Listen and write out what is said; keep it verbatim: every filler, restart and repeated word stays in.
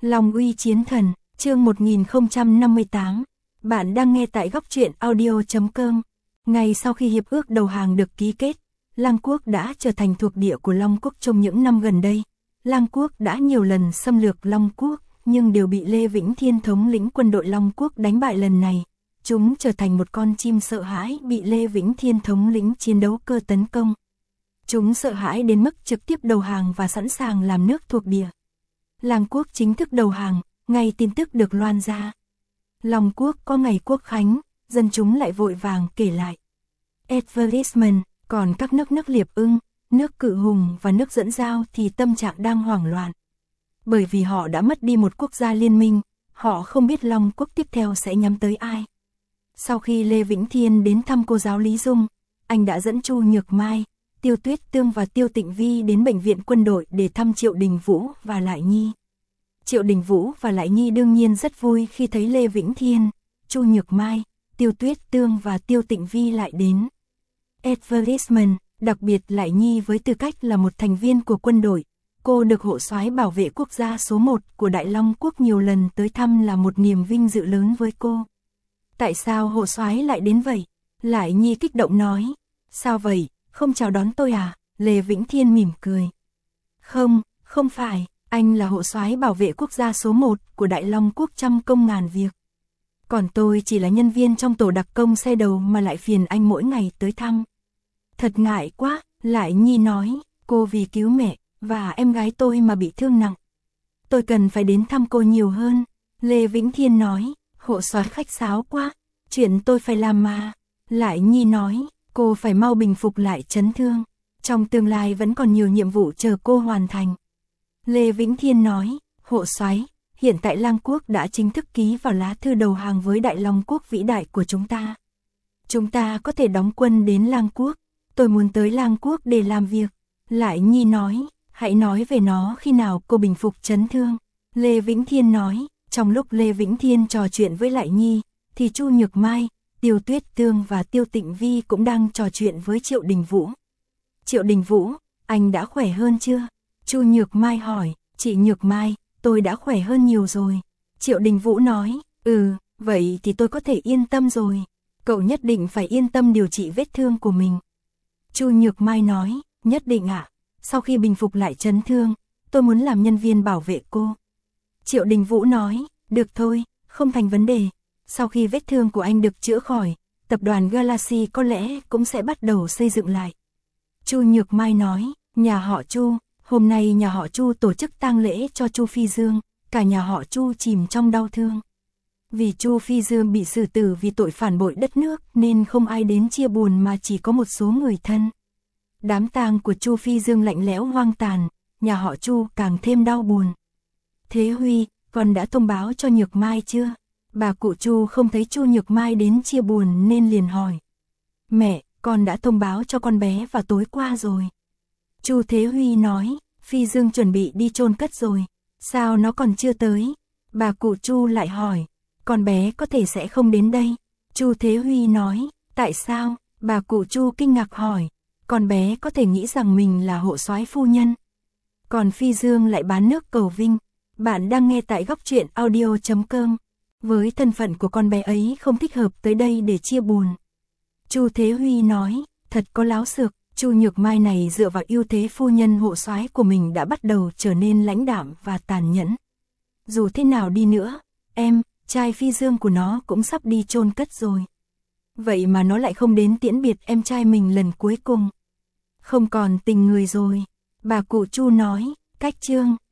Long uy chiến thần, chương một nghìn không trăm năm mươi tám. Bạn đang nghe tại góc truyện audio chấm com. Ngay sau khi hiệp ước đầu hàng được ký kết, Lăng Quốc đã trở thành thuộc địa của Long Quốc trong những năm gần đây. Lăng Quốc đã nhiều lần xâm lược Long Quốc, nhưng đều bị Lê Vĩnh Thiên thống lĩnh quân đội Long Quốc đánh bại lần này. Chúng trở thành một con chim sợ hãi bị Lê Vĩnh Thiên thống lĩnh chiến đấu cơ tấn công. Chúng sợ hãi đến mức trực tiếp đầu hàng và sẵn sàng làm nước thuộc địa. Lăng Quốc chính thức đầu hàng, ngay tin tức được loan ra. Long Quốc có ngày quốc khánh, dân chúng lại vội vàng kể lại advertisement, còn các nước nước Liệp Ưng, nước Cự Hùng và nước Dẫn Giao thì tâm trạng đang hoảng loạn. Bởi vì họ đã mất đi một quốc gia liên minh, họ không biết Long Quốc tiếp theo sẽ nhắm tới ai. Sau khi Lê Vĩnh Thiên đến thăm cô giáo Lý Dung, anh đã dẫn Chu Nhược Mai, Tiêu Tuyết Tương và Tiêu Tịnh Vi đến bệnh viện quân đội để thăm Triệu Đình Vũ và Lại Nhi. Triệu Đình Vũ và Lại Nhi đương nhiên rất vui khi thấy Lê Vĩnh Thiên, Chu Nhược Mai, Tiêu Tuyết Tương và Tiêu Tịnh Vi lại đến. Advertisement, đặc biệt Lại Nhi với tư cách là một thành viên của quân đội, cô được hộ soái bảo vệ quốc gia số một của Đại Long Quốc nhiều lần tới thăm là một niềm vinh dự lớn với cô. Tại sao hộ soái lại đến vậy? Lại Nhi kích động nói. Sao vậy, không chào đón tôi à? Lê Vĩnh Thiên mỉm cười. Không, không phải, anh là hộ soái bảo vệ quốc gia số một của Đại Long Quốc trăm công ngàn việc. Còn tôi chỉ là nhân viên trong tổ đặc công xe đầu mà lại phiền anh mỗi ngày tới thăm. Thật ngại quá, Lại Nhi nói, cô vì cứu mẹ và em gái tôi mà bị thương nặng. Tôi cần phải đến thăm cô nhiều hơn. Lê Vĩnh Thiên nói, hộ soái khách sáo quá, chuyện tôi phải làm mà. Lại Nhi nói, cô phải mau bình phục lại chấn thương. Trong tương lai vẫn còn nhiều nhiệm vụ chờ cô hoàn thành. Lê Vĩnh Thiên nói, hộ soái, hiện tại Lăng Quốc đã chính thức ký vào lá thư đầu hàng với Đại Long Quốc vĩ đại của chúng ta. Chúng ta có thể đóng quân đến Lăng Quốc, tôi muốn tới Lăng Quốc để làm việc. Lại Nhi nói, hãy nói về nó khi nào cô bình phục chấn thương. Lê Vĩnh Thiên nói, trong lúc Lê Vĩnh Thiên trò chuyện với Lại Nhi, thì Chu Nhược Mai, Tiêu Tuyết Tương và Tiêu Tịnh Vi cũng đang trò chuyện với Triệu Đình Vũ. Triệu Đình Vũ, anh đã khỏe hơn chưa? Chu Nhược Mai hỏi, chị Nhược Mai, tôi đã khỏe hơn nhiều rồi. Triệu Đình Vũ nói, ừ, vậy thì tôi có thể yên tâm rồi. Cậu nhất định phải yên tâm điều trị vết thương của mình. Chu Nhược Mai nói, nhất định ạ, à? Sau khi bình phục lại chấn thương, tôi muốn làm nhân viên bảo vệ cô. Triệu Đình Vũ nói, được thôi, không thành vấn đề. Sau khi vết thương của anh được chữa khỏi, tập đoàn Galaxy có lẽ cũng sẽ bắt đầu xây dựng lại. Chu Nhược Mai nói, nhà họ Chu, hôm nay nhà họ Chu tổ chức tang lễ cho Chu Phi Dương, cả nhà họ Chu chìm trong đau thương. Vì Chu Phi Dương bị xử tử vì tội phản bội đất nước nên không ai đến chia buồn mà chỉ có một số người thân. Đám tang của Chu Phi Dương lạnh lẽo hoang tàn, nhà họ Chu càng thêm đau buồn. Thế Huy, con đã thông báo cho Nhược Mai chưa? Bà cụ Chu không thấy Chu Nhược Mai đến chia buồn nên liền hỏi. Mẹ, con đã thông báo cho con bé vào tối qua rồi. Chu Thế Huy nói, Phi Dương chuẩn bị đi chôn cất rồi. Sao nó còn chưa tới? Bà cụ Chu lại hỏi, con bé có thể sẽ không đến đây. Chu Thế Huy nói, tại sao? Bà cụ Chu kinh ngạc hỏi, con bé có thể nghĩ rằng mình là hộ soái phu nhân. Còn Phi Dương lại bán nước cầu vinh. Bạn đang nghe tại góc truyện audio chấm com. Với thân phận của con bé ấy không thích hợp tới đây để chia buồn. Chu Thế Huy nói, thật có láo xược, Chu Nhược Mai này dựa vào ưu thế phu nhân hộ soái của mình đã bắt đầu trở nên lãnh đạm và tàn nhẫn. Dù thế nào đi nữa, em, trai Phi Dương của nó cũng sắp đi chôn cất rồi. Vậy mà nó lại không đến tiễn biệt em trai mình lần cuối cùng. Không còn tình người rồi. Bà cụ Chu nói, cách chương.